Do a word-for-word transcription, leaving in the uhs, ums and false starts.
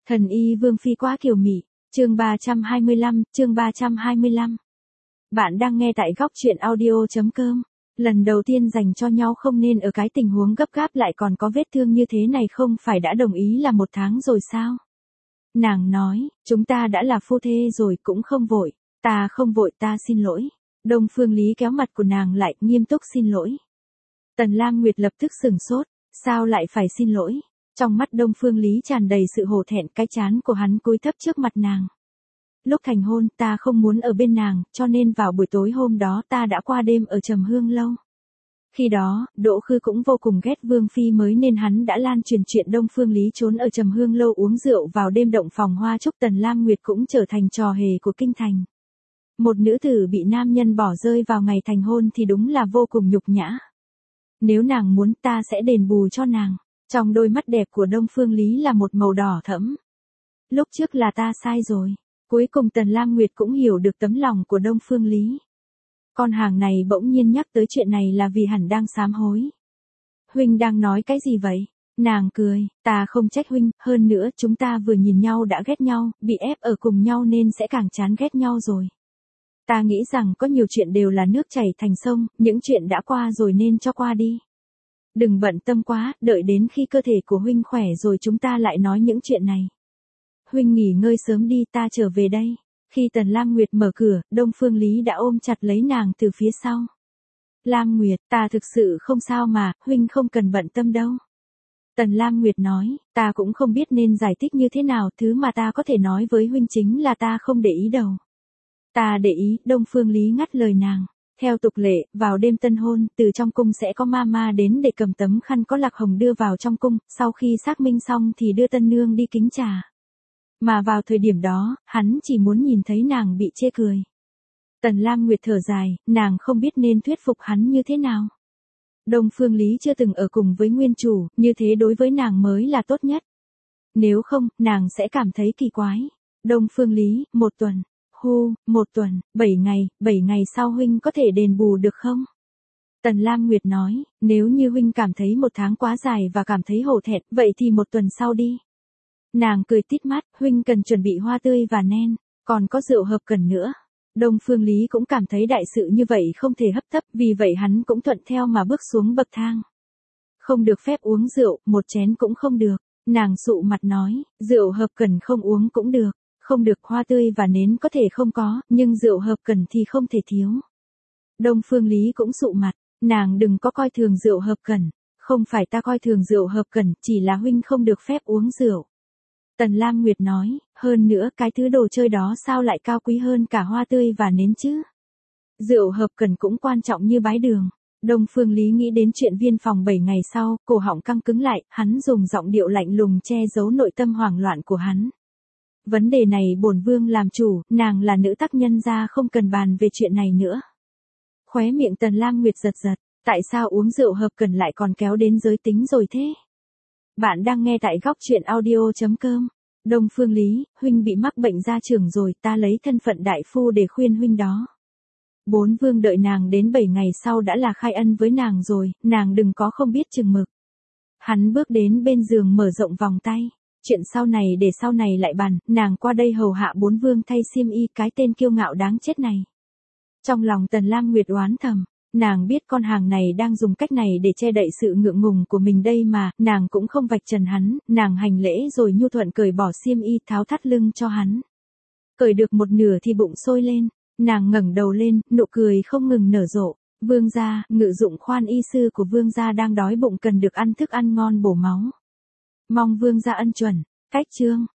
Thần y Vương Phi quá kiều mị, chương ba trăm hai mươi lăm, chương ba trăm hai mươi lăm. Bạn đang nghe tại góc truyện audio.com. Lần đầu tiên dành cho nhau không nên ở cái tình huống gấp gáp lại còn có vết thương như thế này, không phải đã đồng ý là một tháng rồi sao? Nàng nói, chúng ta đã là phu thê rồi cũng không vội, ta không vội, ta xin lỗi. Đông Phương Lý kéo mặt của nàng lại, nghiêm túc xin lỗi. Tần Lam Nguyệt lập tức sừng sốt, sao lại phải xin lỗi? Trong mắt Đông Phương Lý tràn đầy sự hổ thẹn, cái trán của hắn cúi thấp trước mặt nàng. Lúc thành hôn ta không muốn ở bên nàng, cho nên vào buổi tối hôm đó ta đã qua đêm ở Trầm Hương lâu. Khi đó, Đỗ Khư cũng vô cùng ghét Vương Phi mới nên hắn đã lan truyền chuyện Đông Phương Lý trốn ở Trầm Hương lâu uống rượu vào đêm động phòng hoa chúc. Tần Lam Nguyệt cũng trở thành trò hề của kinh thành. Một nữ tử bị nam nhân bỏ rơi vào ngày thành hôn thì đúng là vô cùng nhục nhã. Nếu nàng muốn ta sẽ đền bù cho nàng. Trong đôi mắt đẹp của Đông Phương Lý là một màu đỏ thẫm. Lúc trước là ta sai rồi. Cuối cùng Tần Lam Nguyệt cũng hiểu được tấm lòng của Đông Phương Lý. Con hàng này bỗng nhiên nhắc tới chuyện này là vì hẳn đang sám hối. Huynh đang nói cái gì vậy? Nàng cười, ta không trách huynh, hơn nữa chúng ta vừa nhìn nhau đã ghét nhau, bị ép ở cùng nhau nên sẽ càng chán ghét nhau rồi. Ta nghĩ rằng có nhiều chuyện đều là nước chảy thành sông, những chuyện đã qua rồi nên cho qua đi. Đừng bận tâm quá, đợi đến khi cơ thể của huynh khỏe rồi chúng ta lại nói những chuyện này. Huynh nghỉ ngơi sớm đi, ta trở về đây. Khi Tần Lam Nguyệt mở cửa, Đông Phương Lý đã ôm chặt lấy nàng từ phía sau. Lam Nguyệt, ta thực sự không sao mà, huynh không cần bận tâm đâu. Tần Lam Nguyệt nói, ta cũng không biết nên giải thích như thế nào, thứ mà ta có thể nói với huynh chính là ta không để ý đâu. Ta để ý, Đông Phương Lý ngắt lời nàng. Theo tục lệ, vào đêm tân hôn, từ trong cung sẽ có ma ma đến để cầm tấm khăn có lạc hồng đưa vào trong cung, sau khi xác minh xong thì đưa tân nương đi kính trà. Mà vào thời điểm đó, hắn chỉ muốn nhìn thấy nàng bị chê cười. Tần Lam Nguyệt thở dài, nàng không biết nên thuyết phục hắn như thế nào. Đông Phương Lý chưa từng ở cùng với nguyên chủ, như thế đối với nàng mới là tốt nhất. Nếu không, nàng sẽ cảm thấy kỳ quái. Đông Phương Lý, một tuần. Hu, một tuần, bảy ngày, bảy ngày sau huynh có thể đền bù được không? Tần Lam Nguyệt nói, nếu như huynh cảm thấy một tháng quá dài và cảm thấy hổ thẹn, vậy thì một tuần sau đi. Nàng cười tít mắt, huynh cần chuẩn bị hoa tươi và nen, còn có rượu hợp cần nữa. Đông Phương Lý cũng cảm thấy đại sự như vậy không thể hấp tấp, vì vậy hắn cũng thuận theo mà bước xuống bậc thang. Không được phép uống rượu, một chén cũng không được. Nàng sụ mặt nói, rượu hợp cần không uống cũng được. Không được, hoa tươi và nến có thể không có, nhưng rượu hợp cần thì không thể thiếu. Đông Phương Lý cũng sụ mặt, nàng đừng có coi thường rượu hợp cần. Không phải ta coi thường rượu hợp cần, chỉ là huynh không được phép uống rượu. Tần Lam Nguyệt nói, hơn nữa cái thứ đồ chơi đó sao lại cao quý hơn cả hoa tươi và nến chứ? Rượu hợp cần cũng quan trọng như bái đường. Đông Phương Lý nghĩ đến chuyện viên phòng bảy ngày sau, cổ họng căng cứng lại, hắn dùng giọng điệu lạnh lùng che giấu nội tâm hoảng loạn của hắn. Vấn đề này bổn vương làm chủ, nàng là nữ tác nhân gia không cần bàn về chuyện này nữa. Khóe miệng Tần Lam Nguyệt giật giật, tại sao uống rượu hợp cần lại còn kéo đến giới tính rồi thế? Bạn đang nghe tại góc truyện audio.com. Đông Phương Lý, huynh bị mắc bệnh gia trưởng rồi, ta lấy thân phận đại phu để khuyên huynh đó. Bốn vương đợi nàng đến bảy ngày sau đã là khai ân với nàng rồi, nàng đừng có không biết chừng mực. Hắn bước đến bên giường mở rộng vòng tay. Chuyện sau này để sau này lại bàn, nàng qua đây hầu hạ bốn vương thay xiêm y, cái tên kiêu ngạo đáng chết này. Trong lòng Tần Lam Nguyệt oán thầm, nàng biết con hàng này đang dùng cách này để che đậy sự ngượng ngùng của mình đây mà, nàng cũng không vạch trần hắn, nàng hành lễ rồi nhu thuận cởi bỏ xiêm y tháo thắt lưng cho hắn. Cởi được một nửa thì bụng sôi lên, nàng ngẩng đầu lên, nụ cười không ngừng nở rộ. Vương gia, ngự dụng khoan y sư của vương gia đang đói bụng cần được ăn thức ăn ngon bổ máu. Mong vương gia ân chuẩn. Cách chương